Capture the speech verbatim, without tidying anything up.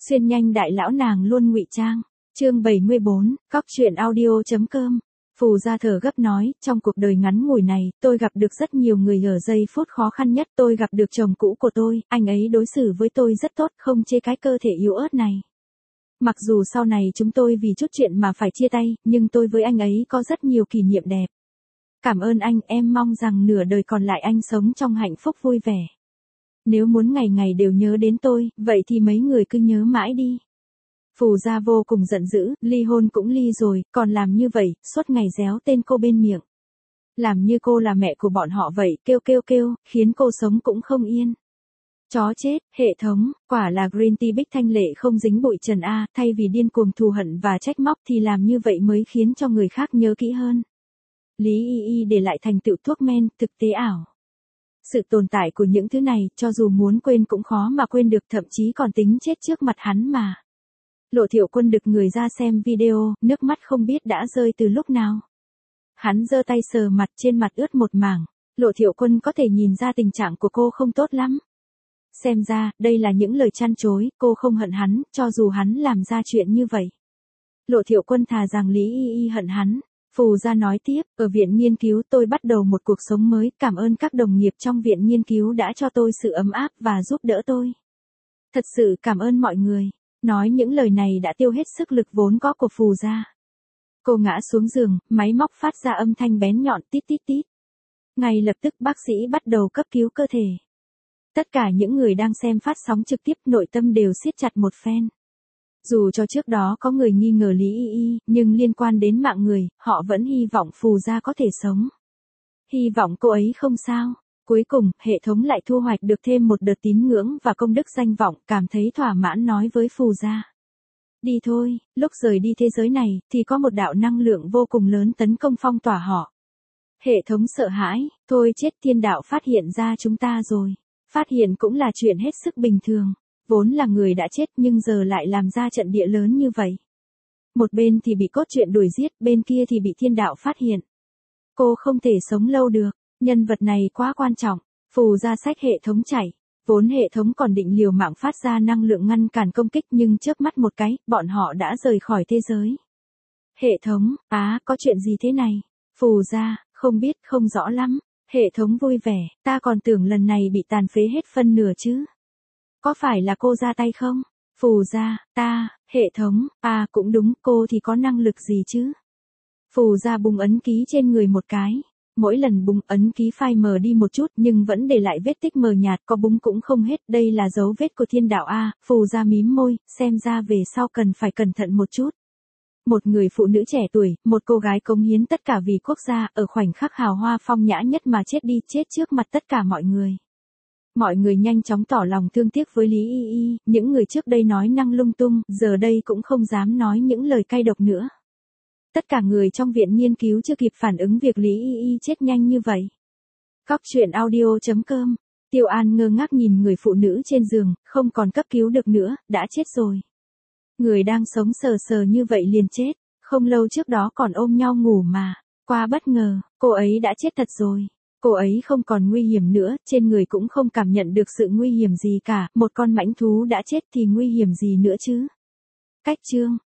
Xuyên nhanh đại lão nàng luôn ngụy trang. Chương bảy mươi bốn, Cóc truyện audio.com. Phù Gia thở gấp nói, trong cuộc đời ngắn ngủi này, tôi gặp được rất nhiều người ở giây phút khó khăn nhất. Tôi gặp được chồng cũ của tôi, anh ấy đối xử với tôi rất tốt, không chê cái cơ thể yếu ớt này. Mặc dù sau này chúng tôi vì chút chuyện mà phải chia tay, nhưng tôi với anh ấy có rất nhiều kỷ niệm đẹp. Cảm ơn anh, em mong rằng nửa đời còn lại anh sống trong hạnh phúc vui vẻ. Nếu muốn ngày ngày đều nhớ đến tôi, vậy thì mấy người cứ nhớ mãi đi. Phù Gia vô cùng giận dữ, ly hôn cũng ly rồi, còn làm như vậy, suốt ngày réo tên cô bên miệng. Làm như cô là mẹ của bọn họ vậy, kêu kêu kêu, khiến cô sống cũng không yên. Chó chết, hệ thống, quả là Green Tea Bích Thanh Lệ không dính bụi trần A, thay vì điên cuồng thù hận và trách móc thì làm như vậy mới khiến cho người khác nhớ kỹ hơn. Lý Y Y để lại thành tựu thuốc men, thực tế ảo. Sự tồn tại của những thứ này, cho dù muốn quên cũng khó mà quên được, thậm chí còn tính chết trước mặt hắn mà. Lộ Thiệu Quân đực người ra xem video, nước mắt không biết đã rơi từ lúc nào. Hắn giơ tay sờ mặt, trên mặt ướt một mảng. Lộ Thiệu Quân có thể nhìn ra tình trạng của cô không tốt lắm. Xem ra, đây là những lời chăn chối, cô không hận hắn, cho dù hắn làm ra chuyện như vậy. Lộ Thiệu Quân thà rằng Lý Y Y hận hắn. Phù Gia nói tiếp, ở viện nghiên cứu tôi bắt đầu một cuộc sống mới, cảm ơn các đồng nghiệp trong viện nghiên cứu đã cho tôi sự ấm áp và giúp đỡ tôi. Thật sự cảm ơn mọi người. Nói những lời này đã tiêu hết sức lực vốn có của Phù Gia. Cô ngã xuống giường, máy móc phát ra âm thanh bén nhọn tít tít tít. Ngay lập tức bác sĩ bắt đầu cấp cứu cơ thể. Tất cả những người đang xem phát sóng trực tiếp nội tâm đều siết chặt một phen. Dù cho trước đó có người nghi ngờ Lý Y Y, nhưng liên quan đến mạng người, họ vẫn hy vọng Phù Gia có thể sống. Hy vọng cô ấy không sao. Cuối cùng, hệ thống lại thu hoạch được thêm một đợt tín ngưỡng và công đức danh vọng, cảm thấy thỏa mãn nói với Phù Gia. Đi thôi, lúc rời đi thế giới này, thì có một đạo năng lượng vô cùng lớn tấn công phong tỏa họ. Hệ thống sợ hãi, thôi chết, thiên đạo phát hiện ra chúng ta rồi. Phát hiện cũng là chuyện hết sức bình thường. Vốn là người đã chết nhưng giờ lại làm ra trận địa lớn như vậy. Một bên thì bị cốt truyện đuổi giết, bên kia thì bị thiên đạo phát hiện. Cô không thể sống lâu được, nhân vật này quá quan trọng. Phù Gia xách hệ thống chạy. Vốn hệ thống còn định liều mạng phát ra năng lượng ngăn cản công kích, nhưng chớp mắt một cái, bọn họ đã rời khỏi thế giới. Hệ thống, á, có chuyện gì thế này? Phù Gia, không biết, không rõ lắm. Hệ thống vui vẻ, ta còn tưởng lần này bị tàn phế hết phân nửa chứ. Có phải là cô ra tay không? Phù Gia, ta, hệ thống, à cũng đúng, cô thì có năng lực gì chứ? Phù Gia bùng ấn ký trên người một cái. Mỗi lần bùng ấn ký phai mờ đi một chút nhưng vẫn để lại vết tích mờ nhạt, có búng cũng không hết, đây là dấu vết của thiên đạo a. Phù Gia mím môi, xem ra về sau cần phải cẩn thận một chút. Một người phụ nữ trẻ tuổi, một cô gái cống hiến tất cả vì quốc gia, ở khoảnh khắc hào hoa phong nhã nhất mà chết đi, chết trước mặt tất cả mọi người. Mọi người nhanh chóng tỏ lòng thương tiếc với Lý Y Y, những người trước đây nói năng lung tung, giờ đây cũng không dám nói những lời cay độc nữa. Tất cả người trong viện nghiên cứu chưa kịp phản ứng việc Lý Y Y chết nhanh như vậy. Cóc truyện audio.com. Tiêu An ngơ ngác nhìn người phụ nữ trên giường, không còn cấp cứu được nữa, đã chết rồi. Người đang sống sờ sờ như vậy liền chết, không lâu trước đó còn ôm nhau ngủ mà. Quá bất ngờ, cô ấy đã chết thật rồi. Cô ấy không còn nguy hiểm nữa, trên người cũng không cảm nhận được sự nguy hiểm gì cả, một con mãnh thú đã chết thì nguy hiểm gì nữa chứ. Cách chương.